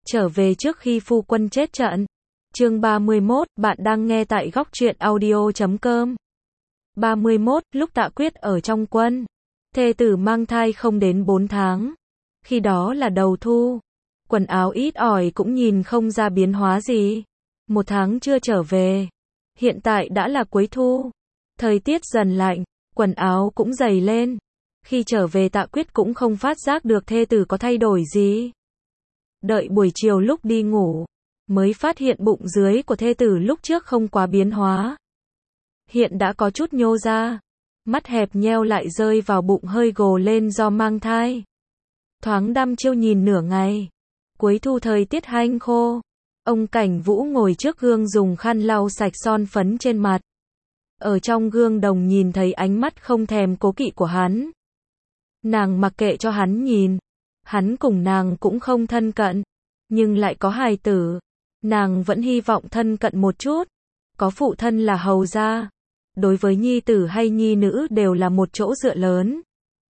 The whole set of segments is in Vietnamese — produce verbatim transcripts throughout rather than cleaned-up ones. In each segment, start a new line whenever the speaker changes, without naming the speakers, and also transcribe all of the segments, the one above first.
trở về trước khi phu quân chết trận. Chương ba mươi mốt, bạn đang nghe tại góc truyện audio chấm com. ba mươi mốt, lúc Tạ Quyết ở trong quân, thê tử mang thai không đến bốn tháng. Khi đó là đầu thu, quần áo ít ỏi cũng nhìn không ra biến hóa gì. Một tháng chưa trở về, hiện tại đã là cuối thu. Thời tiết dần lạnh, quần áo cũng dày lên. Khi trở về Tạ Quyết cũng không phát giác được thê tử có thay đổi gì. Đợi buổi chiều lúc đi ngủ, mới phát hiện bụng dưới của thê tử lúc trước không quá biến hóa. Hiện đã có chút nhô ra, mắt hẹp nheo lại rơi vào bụng hơi gồ lên do mang thai. Thoáng đăm chiêu nhìn nửa ngày. Cuối thu thời tiết hanh khô, ông Cảnh Vũ ngồi trước gương dùng khăn lau sạch son phấn trên mặt. Ở trong gương đồng nhìn thấy ánh mắt không thèm cố kỵ của hắn. Nàng mặc kệ cho hắn nhìn. Hắn cùng nàng cũng không thân cận, nhưng lại có hài tử. Nàng vẫn hy vọng thân cận một chút. Có phụ thân là hầu gia. Đối với nhi tử hay nhi nữ đều là một chỗ dựa lớn.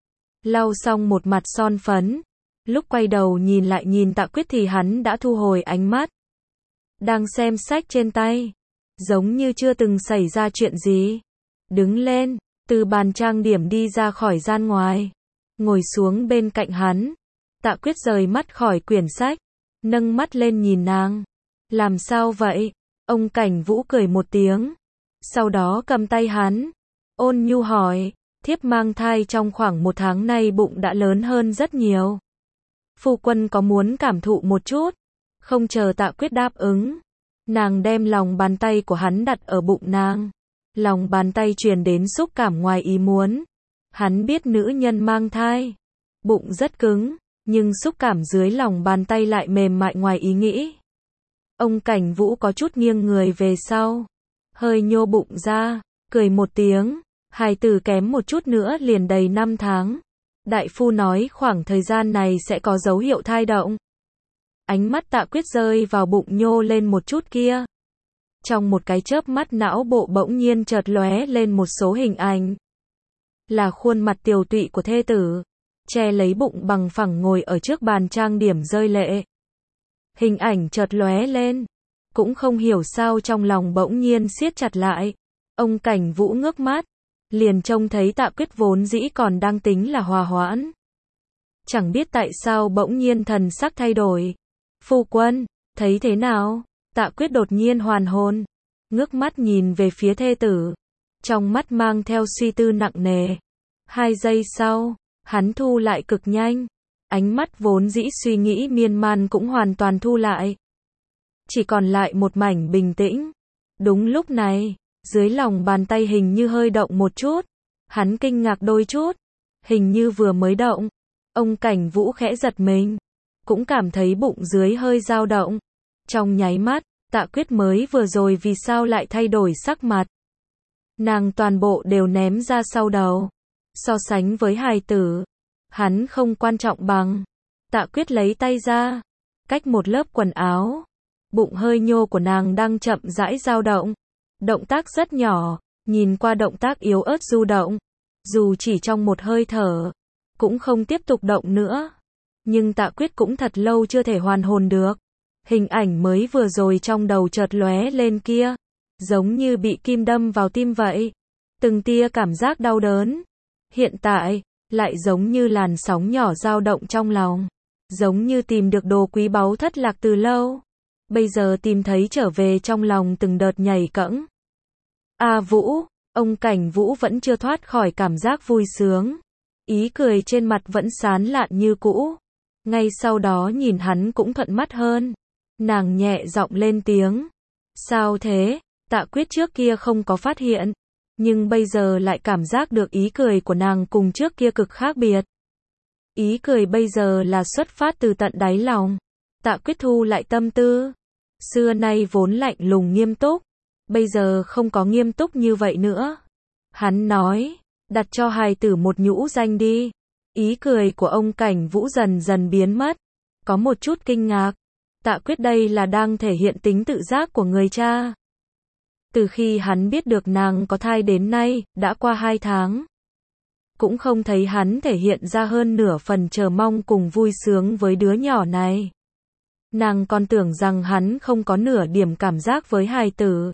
Lau xong một mặt son phấn, lúc quay đầu nhìn lại nhìn Tạ Quyết thì hắn đã thu hồi ánh mắt. Đang xem sách trên tay, giống như chưa từng xảy ra chuyện gì. Đứng lên, từ bàn trang điểm đi ra khỏi gian ngoài, ngồi xuống bên cạnh hắn. Tạ Quyết rời mắt khỏi quyển sách, nâng mắt lên nhìn nàng. Làm sao vậy? Ông Cảnh Vũ cười một tiếng, sau đó cầm tay hắn, ôn nhu hỏi, thiếp mang thai trong khoảng một tháng nay bụng đã lớn hơn rất nhiều. Phu quân có muốn cảm thụ một chút? Không chờ Tạ Quyết đáp ứng, nàng đem lòng bàn tay của hắn đặt ở bụng nàng. Lòng bàn tay truyền đến xúc cảm ngoài ý muốn. Hắn biết nữ nhân mang thai, bụng rất cứng, nhưng xúc cảm dưới lòng bàn tay lại mềm mại ngoài ý nghĩ. Ông Cảnh Vũ có chút nghiêng người về sau, hơi nhô bụng ra, cười một tiếng, hài tử kém một chút nữa liền đầy năm tháng. Đại phu nói khoảng thời gian này sẽ có dấu hiệu thai động. Ánh mắt Tạ Quyết rơi vào bụng nhô lên một chút kia. Trong một cái chớp mắt não bộ bỗng nhiên chợt lóe lên một số hình ảnh. Là khuôn mặt tiều tụy của thê tử, che lấy bụng bằng phẳng ngồi ở trước bàn trang điểm rơi lệ. Hình ảnh chợt lóe lên, cũng không hiểu sao trong lòng bỗng nhiên siết chặt lại. Ông Cảnh Vũ ngước mắt, liền trông thấy Tạ Quyết vốn dĩ còn đang tính là hòa hoãn. Chẳng biết tại sao bỗng nhiên thần sắc thay đổi. Phu quân, thấy thế nào? Tạ Quyết đột nhiên hoàn hồn, ngước mắt nhìn về phía thê tử, trong mắt mang theo suy tư nặng nề. Hai giây sau, hắn thu lại cực nhanh, ánh mắt vốn dĩ suy nghĩ miên man cũng hoàn toàn thu lại. Chỉ còn lại một mảnh bình tĩnh. Đúng lúc này, dưới lòng bàn tay hình như hơi động một chút. Hắn kinh ngạc đôi chút, hình như vừa mới động. Ông Cảnh Vũ khẽ giật mình, cũng cảm thấy bụng dưới hơi dao động. Trong nháy mắt, Tạ Quyết mới vừa rồi vì sao lại thay đổi sắc mặt. Nàng toàn bộ đều ném ra sau đầu. So sánh với hài tử, hắn không quan trọng bằng. Tạ Quyết lấy tay ra, cách một lớp quần áo. Bụng hơi nhô của nàng đang chậm rãi dao động. Động tác rất nhỏ, nhìn qua động tác yếu ớt du động. Dù chỉ trong một hơi thở, cũng không tiếp tục động nữa. Nhưng Tạ Quyết cũng thật lâu chưa thể hoàn hồn được. Hình ảnh mới vừa rồi trong đầu chợt lóe lên kia, giống như bị kim đâm vào tim vậy. Từng tia cảm giác đau đớn. Hiện tại, lại giống như làn sóng nhỏ dao động trong lòng. Giống như tìm được đồ quý báu thất lạc từ lâu. Bây giờ tìm thấy trở về trong lòng từng đợt nhảy cẫng. A Vũ, ông Cảnh Vũ vẫn chưa thoát khỏi cảm giác vui sướng. Ý cười trên mặt vẫn sán lạn như cũ. Ngay sau đó nhìn hắn cũng thuận mắt hơn. Nàng nhẹ giọng lên tiếng. Sao thế? Tạ Quyết trước kia không có phát hiện, nhưng bây giờ lại cảm giác được ý cười của nàng cùng trước kia cực khác biệt. Ý cười bây giờ là xuất phát từ tận đáy lòng. Tạ Quyết thu lại tâm tư. Xưa nay vốn lạnh lùng nghiêm túc, bây giờ không có nghiêm túc như vậy nữa. Hắn nói, đặt cho hài tử một nhũ danh đi. Ý cười của ông Cảnh Vũ dần dần biến mất. Có một chút kinh ngạc. Tạ Quyết đây là đang thể hiện tính tự giác của người cha. Từ khi hắn biết được nàng có thai đến nay, đã qua hai tháng. Cũng không thấy hắn thể hiện ra hơn nửa phần chờ mong cùng vui sướng với đứa nhỏ này. Nàng còn tưởng rằng hắn không có nửa điểm cảm giác với hài tử.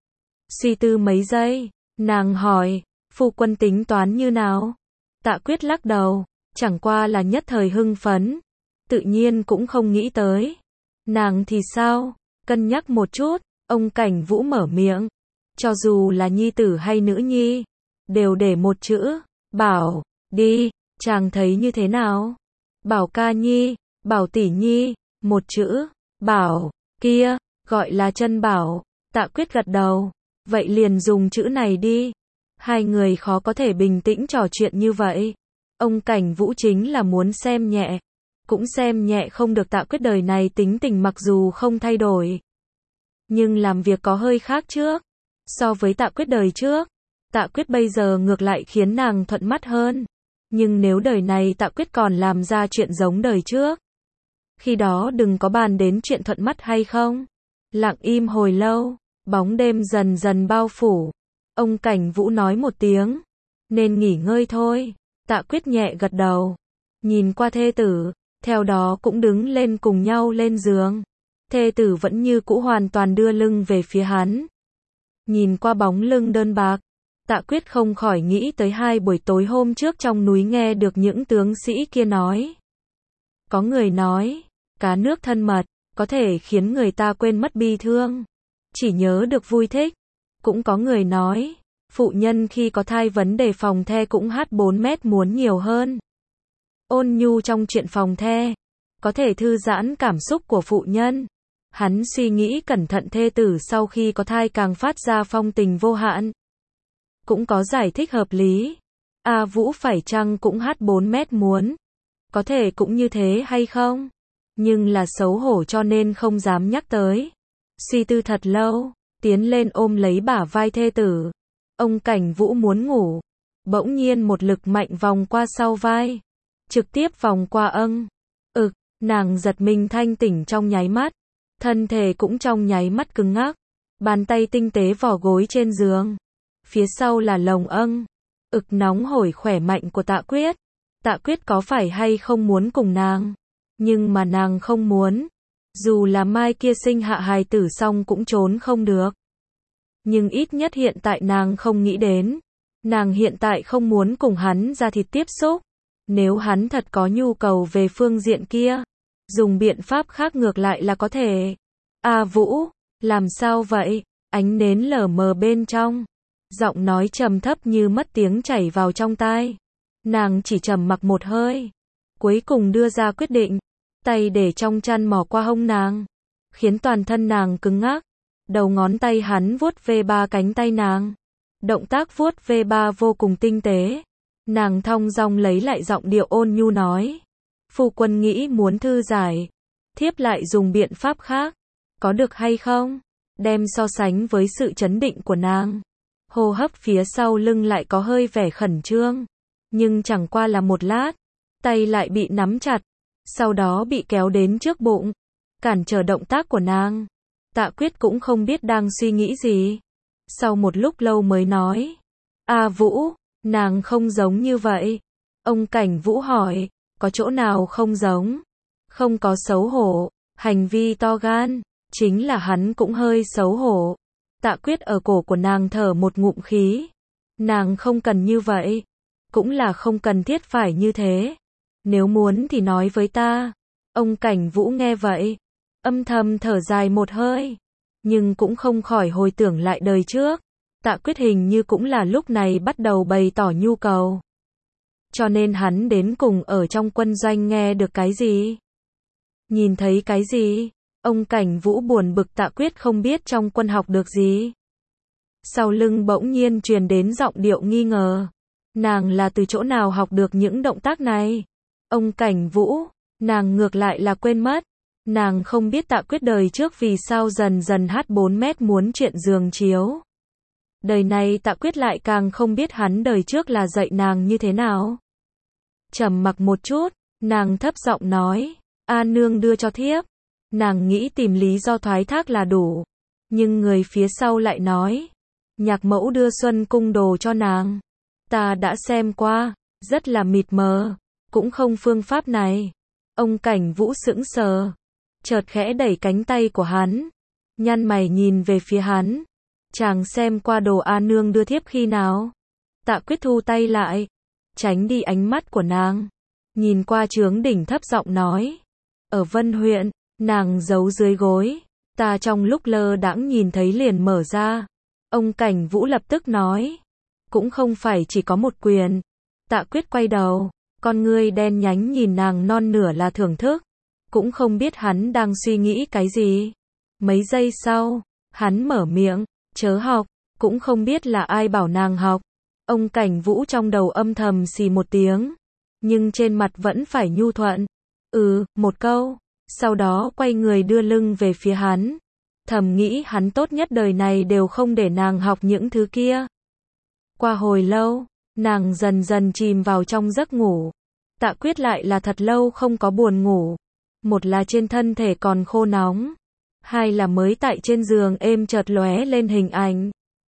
Suy tư mấy giây, nàng hỏi, phu quân tính toán như nào? Tạ Quyết lắc đầu, chẳng qua là nhất thời hưng phấn, tự nhiên cũng không nghĩ tới. Nàng thì sao? Cân nhắc một chút, ông Cảnh Vũ mở miệng, cho dù là nhi tử hay nữ nhi, đều để một chữ, Bảo, đi, chàng thấy như thế nào? Bảo ca nhi, Bảo tỷ nhi, một chữ, Bảo, kia, gọi là chân bảo. Tạ Quyết gật đầu, vậy liền dùng chữ này đi. Hai người khó có thể bình tĩnh trò chuyện như vậy. Ông Cảnh Vũ chính là muốn xem nhẹ, cũng xem nhẹ không được Tạ Quyết đời này tính tình mặc dù không thay đổi, nhưng làm việc có hơi khác trước. So với Tạ Quyết đời trước, Tạ Quyết bây giờ ngược lại khiến nàng thuận mắt hơn. Nhưng nếu đời này Tạ Quyết còn làm ra chuyện giống đời trước, khi đó đừng có bàn đến chuyện thuận mắt hay không. Lặng im hồi lâu, bóng đêm dần dần bao phủ. Ông Cảnh Vũ nói một tiếng, nên nghỉ ngơi thôi. Tạ Quyết nhẹ gật đầu, nhìn qua thê tử, theo đó cũng đứng lên cùng nhau lên giường. Thê tử vẫn như cũ hoàn toàn đưa lưng về phía hắn. Nhìn qua bóng lưng đơn bạc, Tạ Quyết không khỏi nghĩ tới hai buổi tối hôm trước trong núi nghe được những tướng sĩ kia nói. Có người nói, cá nước thân mật, có thể khiến người ta quên mất bi thương, chỉ nhớ được vui thích. Cũng có người nói, phụ nhân khi có thai vấn đề phòng the cũng hát bốn mét muốn nhiều hơn. Ôn nhu trong chuyện phòng the, có thể thư giãn cảm xúc của phụ nhân. Hắn suy nghĩ cẩn thận thê tử sau khi có thai càng phát ra phong tình vô hạn. Cũng có giải thích hợp lý. A Vũ phải chăng cũng hát bốn mét muốn? Có thể cũng như thế hay không? Nhưng là xấu hổ cho nên không dám nhắc tới. Suy tư thật lâu, tiến lên ôm lấy bả vai thê tử. Ông Cảnh Vũ muốn ngủ, bỗng nhiên một lực mạnh vòng qua sau vai, trực tiếp vòng qua âng. Ực, nàng giật mình thanh tỉnh trong nháy mắt, thân thể cũng trong nháy mắt cứng ngắc. Bàn tay tinh tế vò gối trên giường, phía sau là lồng âng. Ực nóng hổi khỏe mạnh của Tạ Quyết. Tạ Quyết có phải hay không muốn cùng nàng, nhưng mà nàng không muốn. Dù là mai kia sinh hạ hài tử xong cũng trốn không được. Nhưng ít nhất hiện tại nàng không nghĩ đến. Nàng hiện tại không muốn cùng hắn ra thịt tiếp xúc. Nếu hắn thật có nhu cầu về phương diện kia, dùng biện pháp khác ngược lại là có thể. A Vũ, làm sao vậy? Ánh nến lờ mờ bên trong, giọng nói trầm thấp như mất tiếng chảy vào trong tai. Nàng chỉ trầm mặc một hơi, cuối cùng đưa ra quyết định, tay để trong chăn mò qua hông nàng, khiến toàn thân nàng cứng ngắc. Đầu ngón tay hắn vuốt ve ba cánh tay nàng, động tác vuốt ve ba vô cùng tinh tế. Nàng thong dong lấy lại giọng điệu ôn nhu nói, phu quân nghĩ muốn thư giải, thiếp lại dùng biện pháp khác, có được hay không? Đem so sánh với sự chấn định của nàng, hô hấp phía sau lưng lại có hơi vẻ khẩn trương, nhưng chẳng qua là một lát, tay lại bị nắm chặt, sau đó bị kéo đến trước bụng, cản trở động tác của nàng. Tạ Quyết cũng không biết đang suy nghĩ gì, sau một lúc lâu mới nói, A Vũ, nàng không giống như vậy. Ông Cảnh Vũ hỏi, có chỗ nào không giống? Không có xấu hổ, hành vi to gan, chính là hắn cũng hơi xấu hổ. Tạ Quyết ở cổ của nàng thở một ngụm khí. Nàng không cần như vậy, cũng là không cần thiết phải như thế. Nếu muốn thì nói với ta. Ông Cảnh Vũ nghe vậy, âm thầm thở dài một hơi, nhưng cũng không khỏi hồi tưởng lại đời trước. Tạ Quyết hình như cũng là lúc này bắt đầu bày tỏ nhu cầu. Cho nên hắn đến cùng ở trong quân doanh nghe được cái gì? Nhìn thấy cái gì? Ông Cảnh Vũ buồn bực Tạ Quyết không biết trong quân học được gì. Sau lưng bỗng nhiên truyền đến giọng điệu nghi ngờ. Nàng là từ chỗ nào học được những động tác này? Ông Cảnh Vũ, nàng ngược lại là quên mất. Nàng không biết Tạ Quyết đời trước vì sao dần dần hát bốn mét muốn chuyện giường chiếu. Đời này Tạ Quyết lại càng không biết hắn đời trước là dạy nàng như thế nào. Trầm mặc một chút, nàng thấp giọng nói, A nương đưa cho thiếp. Nàng nghĩ tìm lý do thoái thác là đủ, nhưng người phía sau lại nói, nhạc mẫu đưa Xuân Cung đồ cho nàng. Ta đã xem qua, rất là mịt mờ, cũng không phương pháp này. Ông Cảnh Vũ sững sờ, chợt khẽ đẩy cánh tay của hắn, nhăn mày nhìn về phía hắn. Chàng xem qua đồ A nương đưa thiếp khi nào? Tạ Quyết thu tay lại, tránh đi ánh mắt của nàng, nhìn qua Chướng Đỉnh thấp giọng nói. Ở Vân huyện, nàng giấu dưới gối, ta trong lúc lơ đãng nhìn thấy liền mở ra. Ông Cảnh Vũ lập tức nói. Cũng không phải chỉ có một quyền. Tạ Quyết quay đầu, con ngươi đen nhánh nhìn nàng non nửa là thưởng thức. Cũng không biết hắn đang suy nghĩ cái gì. Mấy giây sau, hắn mở miệng, chớ học, cũng không biết là ai bảo nàng học. Ông Cảnh Vũ trong đầu âm thầm xì một tiếng, nhưng trên mặt vẫn phải nhu thuận. Ừ, một câu, sau đó quay người đưa lưng về phía hắn. Thầm nghĩ hắn tốt nhất đời này đều không để nàng học những thứ kia. Qua hồi lâu, nàng dần dần chìm vào trong giấc ngủ. Tạ Quyết lại là thật lâu không có buồn ngủ. Một là trên thân thể còn khô nóng, hai là mới tại trên giường êm chợt lóe lên hình ảnh.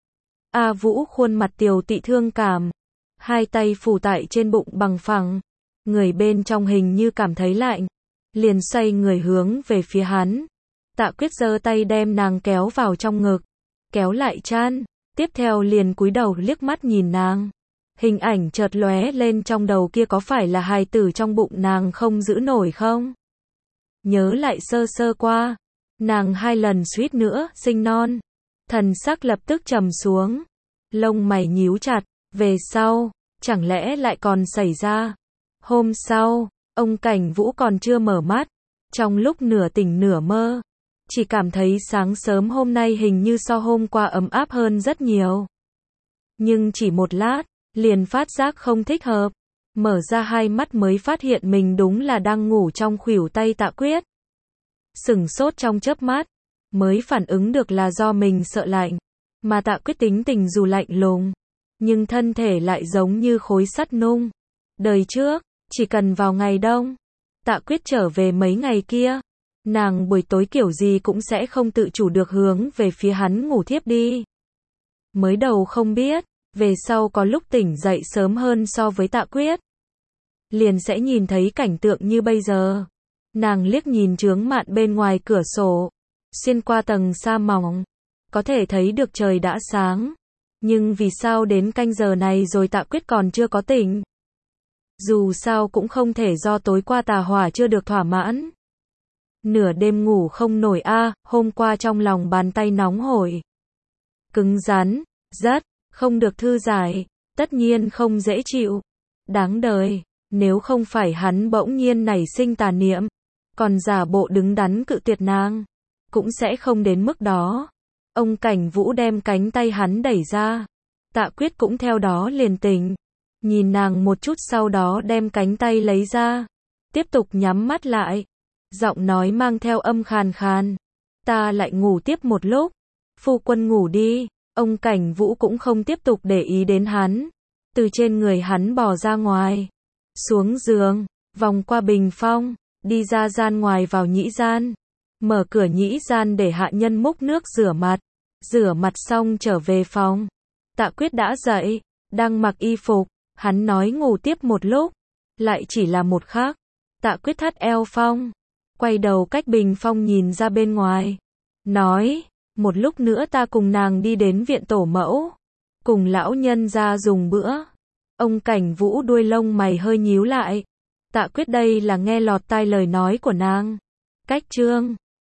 A Vũ khuôn mặt tiều tị thương cảm, hai tay phủ tại trên bụng bằng phẳng, người bên trong hình như cảm thấy lạnh, liền xoay người hướng về phía hắn. Tạ Quyết giơ tay đem nàng kéo vào trong ngực, kéo lại chan, tiếp theo liền cúi đầu liếc mắt nhìn nàng. Hình ảnh chợt lóe lên trong đầu kia có phải là hài tử trong bụng nàng không giữ nổi không? Nhớ lại sơ sơ qua, nàng hai lần suýt nữa sinh non. Thần sắc lập tức trầm xuống, lông mày nhíu chặt, về sau, chẳng lẽ lại còn xảy ra? Hôm sau, ông Cảnh Vũ còn chưa mở mắt, trong lúc nửa tỉnh nửa mơ, chỉ cảm thấy sáng sớm hôm nay hình như so hôm qua ấm áp hơn rất nhiều. Nhưng chỉ một lát, liền phát giác không thích hợp, mở ra hai mắt mới phát hiện mình đúng là đang ngủ trong khuỷu tay Tạ Quyết. Sửng sốt trong chớp mắt, mới phản ứng được là do mình sợ lạnh, mà Tạ Quyết tính tình dù lạnh lùng, nhưng thân thể lại giống như khối sắt nung. Đời trước, chỉ cần vào ngày đông, Tạ Quyết trở về mấy ngày kia, nàng buổi tối kiểu gì cũng sẽ không tự chủ được hướng về phía hắn ngủ thiếp đi. Mới đầu không biết, về sau có lúc tỉnh dậy sớm hơn so với Tạ Quyết, liền sẽ nhìn thấy cảnh tượng như bây giờ. Nàng liếc nhìn chướng mạn bên ngoài cửa sổ, xuyên qua tầng sa mỏng, có thể thấy được trời đã sáng, nhưng vì sao đến canh giờ này rồi Tạ Quyết còn chưa có tỉnh? Dù sao cũng không thể do tối qua tà hỏa chưa được thỏa mãn. Nửa đêm ngủ không nổi a, à, hôm qua trong lòng bàn tay nóng hổi, cứng rắn, rất, không được thư giải, tất nhiên không dễ chịu. Đáng đời, nếu không phải hắn bỗng nhiên nảy sinh tà niệm, còn giả bộ đứng đắn cự tuyệt nàng, cũng sẽ không đến mức đó. Ông Cảnh Vũ đem cánh tay hắn đẩy ra, Tạ Quyết cũng theo đó liền tỉnh, nhìn nàng một chút sau đó đem cánh tay lấy ra, tiếp tục nhắm mắt lại, giọng nói mang theo âm khàn khàn. Ta lại ngủ tiếp một lúc, phu quân ngủ đi. Ông Cảnh Vũ cũng không tiếp tục để ý đến hắn, từ trên người hắn bò ra ngoài, xuống giường, vòng qua bình phong, đi ra gian ngoài vào nhĩ gian, mở cửa nhĩ gian để hạ nhân múc nước rửa mặt, rửa mặt xong trở về phòng. Tạ Quyết đã dậy, đang mặc y phục, hắn nói ngủ tiếp một lúc, lại chỉ là một khắc. Tạ Quyết thắt eo phong, quay đầu cách bình phong nhìn ra bên ngoài, nói, một lúc nữa ta cùng nàng đi đến viện tổ mẫu, cùng lão nhân ra dùng bữa. Ông Cảnh Vũ đuôi lông mày hơi nhíu lại. Tạ Quyết đây là nghe lọt tai lời nói của nàng. Cách chương